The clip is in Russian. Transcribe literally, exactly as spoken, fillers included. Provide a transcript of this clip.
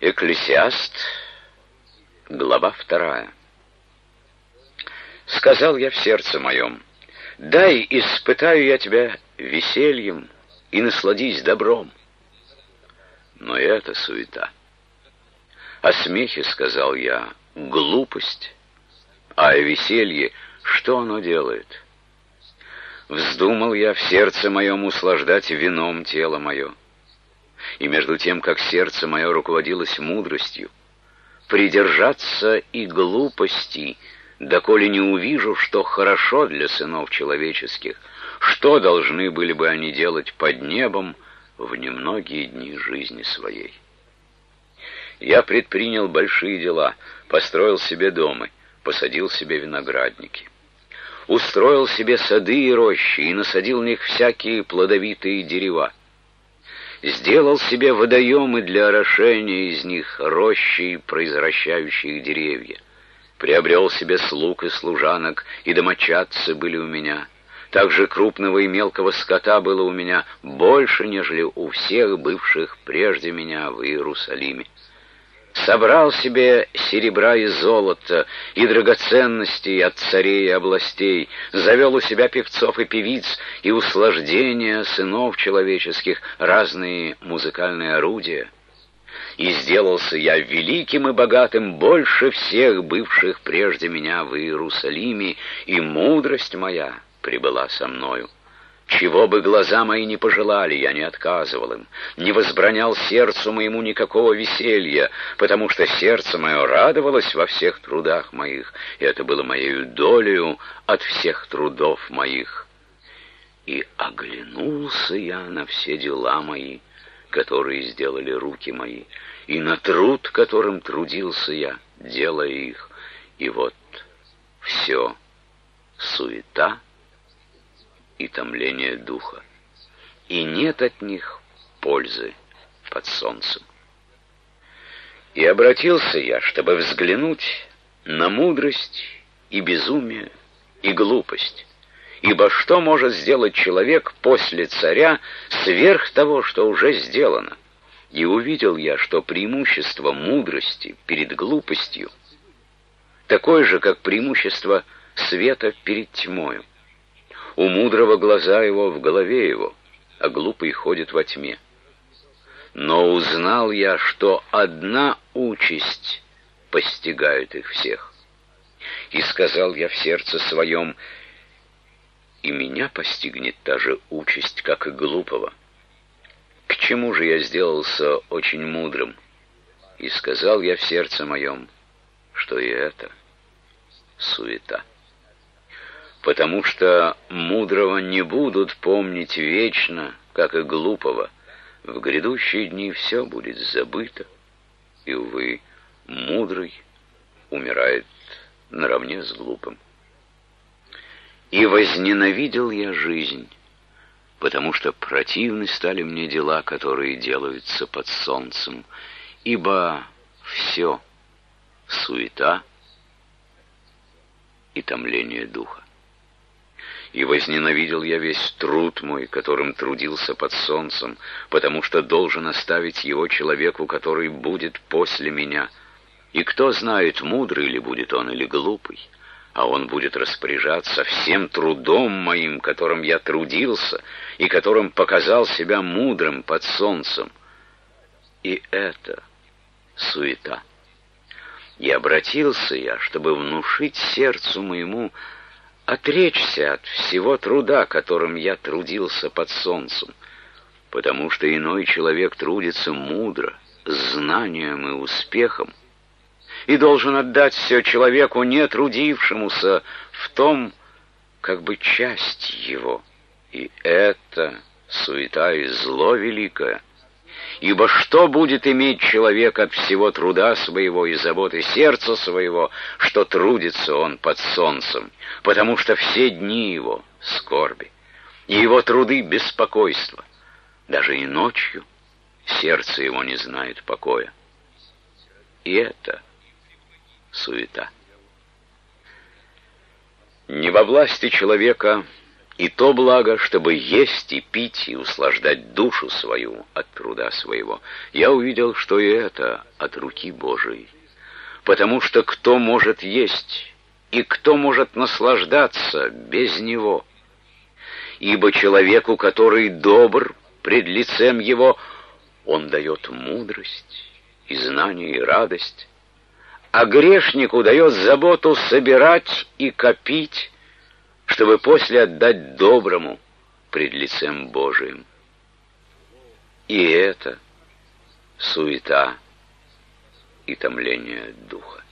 Экклесиаст, глава вторая. Сказал я в сердце моем: дай испытаю я тебя весельем и насладись добром. Но это суета. О смехе, сказал я, глупость, а о веселье, что оно делает? Вздумал я в сердце моем услаждать вином тело мое. И между тем, как сердце мое руководилось мудростью, придержаться и глупости, доколе не увижу, что хорошо для сынов человеческих, что должны были бы они делать под небом в немногие дни жизни своей. Я предпринял большие дела, построил себе дома, посадил себе виноградники, устроил себе сады и рощи и насадил в них всякие плодовитые дерева. Сделал себе водоемы для орошения из них рощи, произвращающие деревья. Приобрел себе слуг и служанок, и домочадцы были у меня. Также крупного и мелкого скота было у меня больше, нежели у всех бывших прежде меня в Иерусалиме. Собрал себе серебра и золота, и драгоценностей от царей и областей, завел у себя певцов и певиц, и услаждения сынов человеческих, разные музыкальные орудия. И сделался я великим и богатым больше всех бывших прежде меня в Иерусалиме, и мудрость моя прибыла со мною. Чего бы глаза мои не пожелали, я не отказывал им, не возбранял сердцу моему никакого веселья, потому что сердце мое радовалось во всех трудах моих, и это было моею долею от всех трудов моих. И оглянулся я на все дела мои, которые сделали руки мои, и на труд, которым трудился я, делая их, и вот все суета и томление духа, и нет от них пользы под солнцем. И обратился я, чтобы взглянуть на мудрость и безумие и глупость, ибо что может сделать человек после царя сверх того, что уже сделано? И увидел я, что преимущество мудрости перед глупостью такое же, как преимущество света перед тьмою. У мудрого глаза его в голове его, а глупый ходит во тьме. Но узнал я, что одна участь постигает их всех. И сказал я в сердце своем: и меня постигнет та же участь, как и глупого. К чему же я сделался очень мудрым? И сказал я в сердце моем, что и это суета. Потому что мудрого не будут помнить вечно, как и глупого. В грядущие дни все будет забыто, и, увы, мудрый умирает наравне с глупым. И возненавидел я жизнь, потому что противны стали мне дела, которые делаются под солнцем, ибо все суета и томление духа. И возненавидел я весь труд мой, которым трудился под солнцем, потому что должен оставить его человеку, который будет после меня. И кто знает, мудрый ли будет он или глупый, а он будет распоряжаться всем трудом моим, которым я трудился, и которым показал себя мудрым под солнцем. И это суета. И обратился я, чтобы внушить сердцу моему отречься от всего труда, которым я трудился под солнцем, потому что иной человек трудится мудро, с знанием и успехом, и должен отдать все человеку, не трудившемуся, в том, как бы часть его. И это суета и зло великое. Ибо что будет иметь человек от всего труда своего и заботы сердца своего, что трудится он под солнцем, потому что все дни его скорби, и его труды беспокойства, даже и ночью сердце его не знает покоя. И это суета. Не во власти человека И то благо, чтобы есть и пить, и услаждать душу свою от труда своего. Я увидел, что и это от руки Божией. Потому что кто может есть, и кто может наслаждаться без него? Ибо человеку, который добр пред лицем его, он дает мудрость и знание, и радость, а грешнику дает заботу собирать и копить, чтобы после отдать доброму пред лицем Божиим. И это суета и томление духа.